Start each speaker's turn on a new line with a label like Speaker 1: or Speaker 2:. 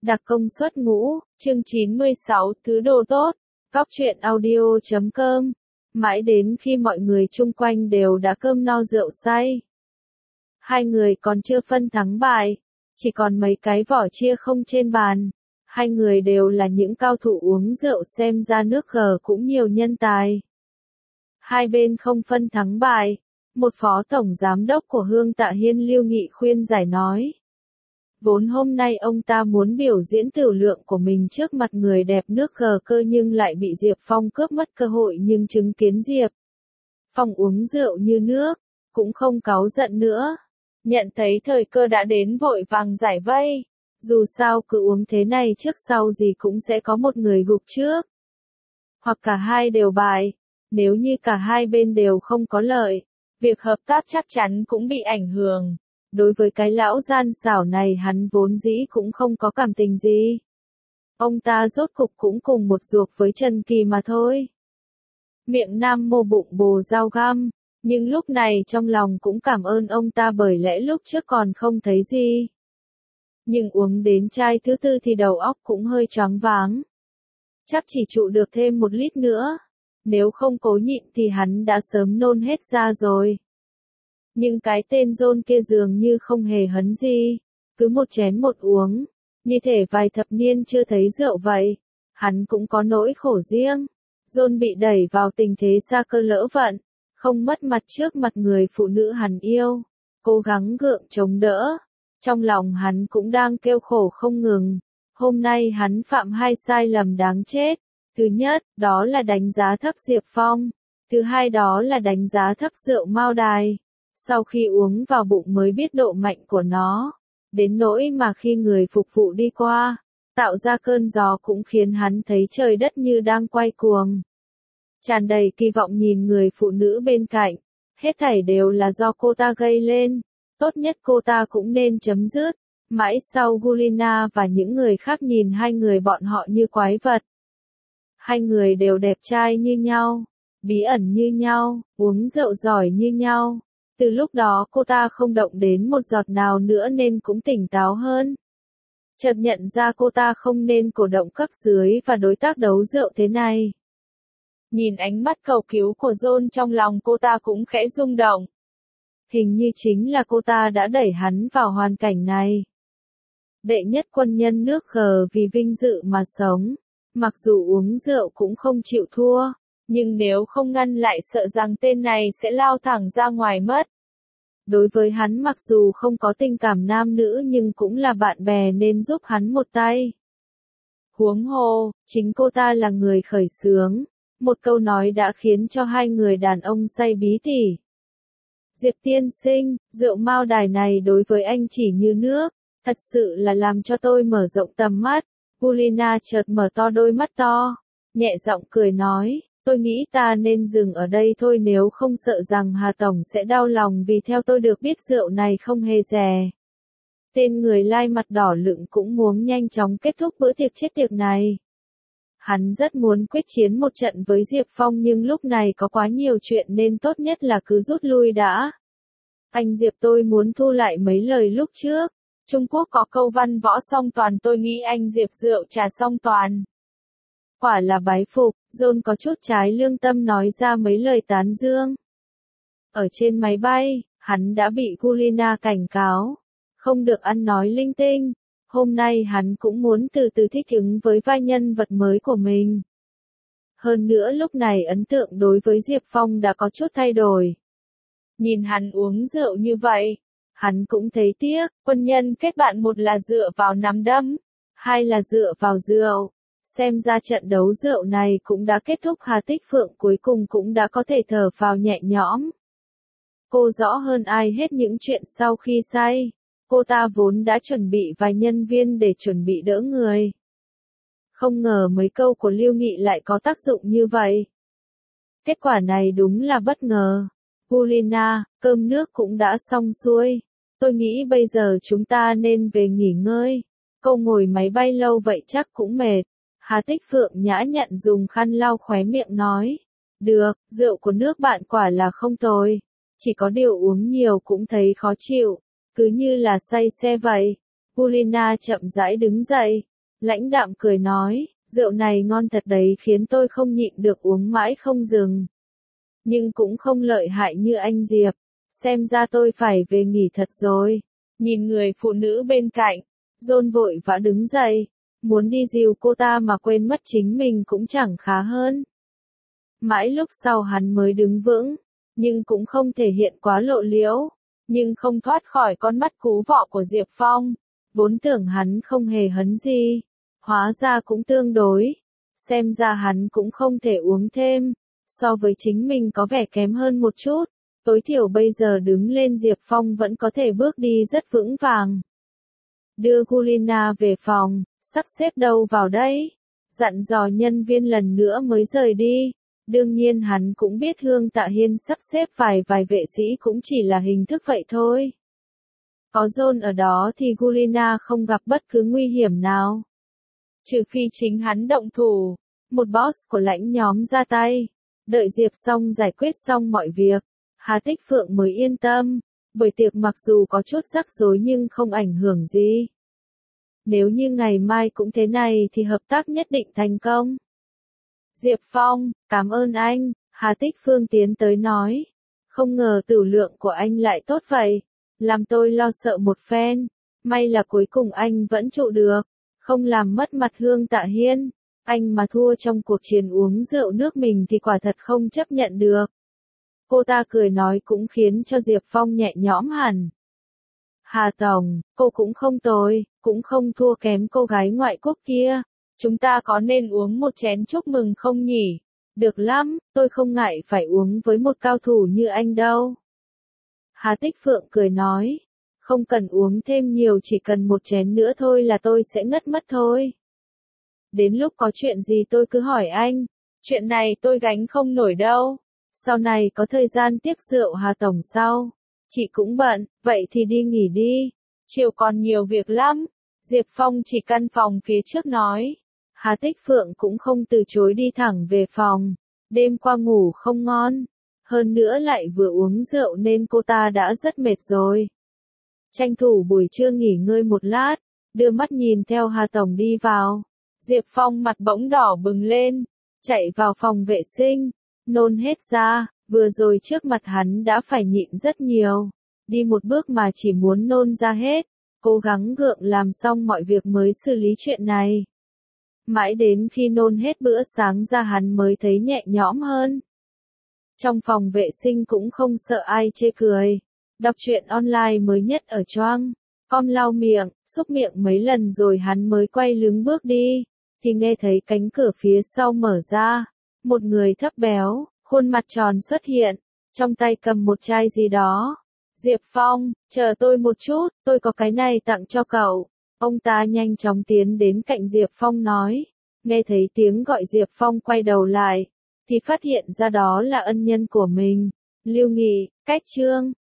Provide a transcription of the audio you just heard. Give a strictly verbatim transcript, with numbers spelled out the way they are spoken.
Speaker 1: Đặc công suất ngũ, chương chín mươi sáu, thứ đồ tốt, góc truyện audio chấm com. Mãi đến khi mọi người chung quanh đều đã cơm no rượu say. Hai người còn chưa phân thắng bại, chỉ còn mấy cái vỏ chia không trên bàn. Hai người đều là những cao thủ uống rượu, xem ra nước gờ cũng nhiều nhân tài. Hai bên không phân thắng bại, một phó tổng giám đốc của Hương Tạ Hiên Lưu Nghị khuyên giải nói. Vốn hôm nay ông ta muốn biểu diễn tiểu lượng của mình trước mặt người đẹp nước gờ cơ nhưng lại bị Diệp Phong cướp mất cơ hội, nhưng chứng kiến Diệp Phong uống rượu như nước, cũng không cáu giận nữa. Nhận thấy thời cơ đã đến vội vàng giải vây. Dù sao cứ uống thế này trước sau gì cũng sẽ có một người gục trước. Hoặc cả hai đều bại. Nếu như cả hai bên đều không có lợi, việc hợp tác chắc chắn cũng bị ảnh hưởng. Đối với cái lão gian xảo này hắn vốn dĩ cũng không có cảm tình gì. Ông ta rốt cục cũng cùng một ruột với Trần Kỳ mà thôi. Miệng nam mô bụng bồ dao găm, nhưng lúc này trong lòng cũng cảm ơn ông ta bởi lẽ lúc trước còn không thấy gì. Nhưng uống đến chai thứ tư thì đầu óc cũng hơi choáng váng. Chắc chỉ trụ được thêm một lít nữa. Nếu không cố nhịn thì hắn đã sớm nôn hết ra rồi. Nhưng cái tên John kia dường như không hề hấn gì. Cứ một chén một uống. Như thể vài thập niên chưa thấy rượu vậy. Hắn cũng có nỗi khổ riêng. John bị đẩy vào tình thế xa cơ lỡ vận. Không mất mặt trước mặt người phụ nữ hắn yêu. Cố gắng gượng chống đỡ. Trong lòng hắn cũng đang kêu khổ không ngừng. Hôm nay hắn phạm hai sai lầm đáng chết. Thứ nhất, đó là đánh giá thấp Diệp Phong. Thứ hai đó là đánh giá thấp rượu Mao Đài. Sau khi uống vào bụng mới biết độ mạnh của nó. Đến nỗi mà khi người phục vụ đi qua, tạo ra cơn gió cũng khiến hắn thấy trời đất như đang quay cuồng. Tràn đầy kỳ vọng nhìn người phụ nữ bên cạnh. Hết thảy đều là do cô ta gây lên. Tốt nhất cô ta cũng nên chấm dứt. Mãi sau Gulina và những người khác nhìn hai người bọn họ như quái vật. Hai người đều đẹp trai như nhau, bí ẩn như nhau, uống rượu giỏi như nhau. Từ lúc đó cô ta không động đến một giọt nào nữa nên cũng tỉnh táo hơn. Chợt nhận ra cô ta không nên cổ động cấp dưới và đối tác đấu rượu thế này. Nhìn ánh mắt cầu cứu của John trong lòng cô ta cũng khẽ rung động. Hình như chính là cô ta đã đẩy hắn vào hoàn cảnh này. Đệ nhất quân nhân nước gờ vì vinh dự mà sống. Mặc dù uống rượu cũng không chịu thua, nhưng nếu không ngăn lại sợ rằng tên này sẽ lao thẳng ra ngoài mất. Đối với hắn mặc dù không có tình cảm nam nữ nhưng cũng là bạn bè nên giúp hắn một tay. Huống hồ, chính cô ta là người khởi xướng. Một câu nói đã khiến cho hai người đàn ông say bí tỉ. Diệp tiên sinh, rượu Mao Đài này đối với anh chỉ như nước, thật sự là làm cho tôi mở rộng tầm mắt. Gulina chợt mở to đôi mắt to, nhẹ giọng cười nói, tôi nghĩ ta nên dừng ở đây thôi nếu không sợ rằng Hà Tổng sẽ đau lòng vì theo tôi được biết rượu này không hề rẻ. Tên người lai mặt đỏ lựng cũng muốn nhanh chóng kết thúc bữa tiệc chết tiệt này. Hắn rất muốn quyết chiến một trận với Diệp Phong nhưng lúc này có quá nhiều chuyện nên tốt nhất là cứ rút lui đã. Anh Diệp tôi muốn thu lại mấy lời lúc trước. Trung Quốc có câu văn võ song toàn, tôi nghĩ anh Diệp rượu trà song toàn. Quả là bái phục, John có chút trái lương tâm nói ra mấy lời tán dương. Ở trên máy bay, hắn đã bị Gulina cảnh cáo. Không được ăn nói linh tinh. Hôm nay hắn cũng muốn từ từ thích ứng với vai nhân vật mới của mình. Hơn nữa lúc này ấn tượng đối với Diệp Phong đã có chút thay đổi. Nhìn hắn uống rượu như vậy. Hắn cũng thấy tiếc, quân nhân kết bạn một là dựa vào nắm đấm, hai là dựa vào rượu. Xem ra trận đấu rượu này cũng đã kết thúc, Hà Tích Phượng cuối cùng cũng đã có thể thở phào nhẹ nhõm. Cô rõ hơn ai hết những chuyện sau khi say. Cô ta vốn đã chuẩn bị vài nhân viên để chuẩn bị đỡ người. Không ngờ mấy câu của Lưu Nghị lại có tác dụng như vậy. Kết quả này đúng là bất ngờ. Gulina, cơm nước cũng đã xong xuôi. Tôi nghĩ bây giờ chúng ta nên về nghỉ ngơi. Cô ngồi máy bay lâu vậy chắc cũng mệt. Hà Tích Phượng nhã nhặn dùng khăn lau khóe miệng nói. Được, rượu của nước bạn quả là không tồi. Chỉ có điều uống nhiều cũng thấy khó chịu. Cứ như là say xe vậy. Gulina chậm rãi đứng dậy. Lãnh Đạm cười nói, rượu này ngon thật đấy, khiến tôi không nhịn được uống mãi không dừng. Nhưng cũng không lợi hại như anh Diệp, xem ra tôi phải về nghỉ thật rồi. Nhìn người phụ nữ bên cạnh, John vội vã đứng dậy, muốn đi dìu cô ta mà quên mất chính mình cũng chẳng khá hơn. Mãi lúc sau hắn mới đứng vững, nhưng cũng không thể hiện quá lộ liễu, nhưng không thoát khỏi con mắt cú vọ của Diệp Phong. Vốn tưởng hắn không hề hấn gì, hóa ra cũng tương đối, xem ra hắn cũng không thể uống thêm, so với chính mình có vẻ kém hơn một chút, tối thiểu bây giờ đứng lên Diệp Phong vẫn có thể bước đi rất vững vàng. Đưa Gulina về phòng, sắp xếp đâu vào đây, dặn dò nhân viên lần nữa mới rời đi. Đương nhiên hắn cũng biết Hương Tạ Hiên sắp xếp vài vài vệ sĩ cũng chỉ là hình thức vậy thôi. Có John ở đó thì Gulina không gặp bất cứ nguy hiểm nào. Trừ phi chính hắn động thủ, một boss của lãnh nhóm ra tay. Đợi Diệp xong giải quyết xong mọi việc, Hà Tích Phượng mới yên tâm, bởi tiệc mặc dù có chút rắc rối nhưng không ảnh hưởng gì. Nếu như ngày mai cũng thế này thì hợp tác nhất định thành công. Diệp Phong, cảm ơn anh, Hà Tích Phương tiến tới nói. Không ngờ tửu lượng của anh lại tốt vậy, làm tôi lo sợ một phen. May là cuối cùng anh vẫn trụ được, không làm mất mặt Hương Tạ Hiên. Anh mà thua trong cuộc chiến uống rượu nước mình thì quả thật không chấp nhận được. Cô ta cười nói cũng khiến cho Diệp Phong nhẹ nhõm hẳn. Hà Tổng, cô cũng không tồi, cũng không thua kém cô gái ngoại quốc kia. Chúng ta có nên uống một chén chúc mừng không nhỉ? Được lắm, tôi không ngại phải uống với một cao thủ như anh đâu. Hà Tích Phượng cười nói, không cần uống thêm nhiều, chỉ cần một chén nữa thôi là tôi sẽ ngất mất thôi. Đến lúc có chuyện gì tôi cứ hỏi anh, chuyện này tôi gánh không nổi đâu. Sau này có thời gian tiếc rượu Hà Tổng sau. Chị cũng bận, vậy thì đi nghỉ đi. Chiều còn nhiều việc lắm. Diệp Phong chỉ căn phòng phía trước nói. Hà Tích Phượng cũng không từ chối đi thẳng về phòng. Đêm qua ngủ không ngon. Hơn nữa lại vừa uống rượu nên cô ta đã rất mệt rồi. Tranh thủ buổi trưa nghỉ ngơi một lát, đưa mắt nhìn theo Hà Tổng đi vào. Diệp Phong mặt bỗng đỏ bừng lên, chạy vào phòng vệ sinh, nôn hết ra, vừa rồi trước mặt hắn đã phải nhịn rất nhiều. Đi một bước mà chỉ muốn nôn ra hết, cố gắng gượng làm xong mọi việc mới xử lý chuyện này. Mãi đến khi nôn hết bữa sáng ra hắn mới thấy nhẹ nhõm hơn. Trong phòng vệ sinh cũng không sợ ai chê cười. Đọc truyện online mới nhất ở Choang. Com lau miệng, xúc miệng mấy lần rồi hắn mới quay lưng bước đi. Thì nghe thấy cánh cửa phía sau mở ra. Một người thấp béo, khuôn mặt tròn xuất hiện. Trong tay cầm một chai gì đó. Diệp Phong, chờ tôi một chút, tôi có cái này tặng cho cậu. Ông ta nhanh chóng tiến đến cạnh Diệp Phong nói. Nghe thấy tiếng gọi Diệp Phong quay đầu lại. Thì phát hiện ra đó là ân nhân của mình. Lưu Nghị, Cách Trương.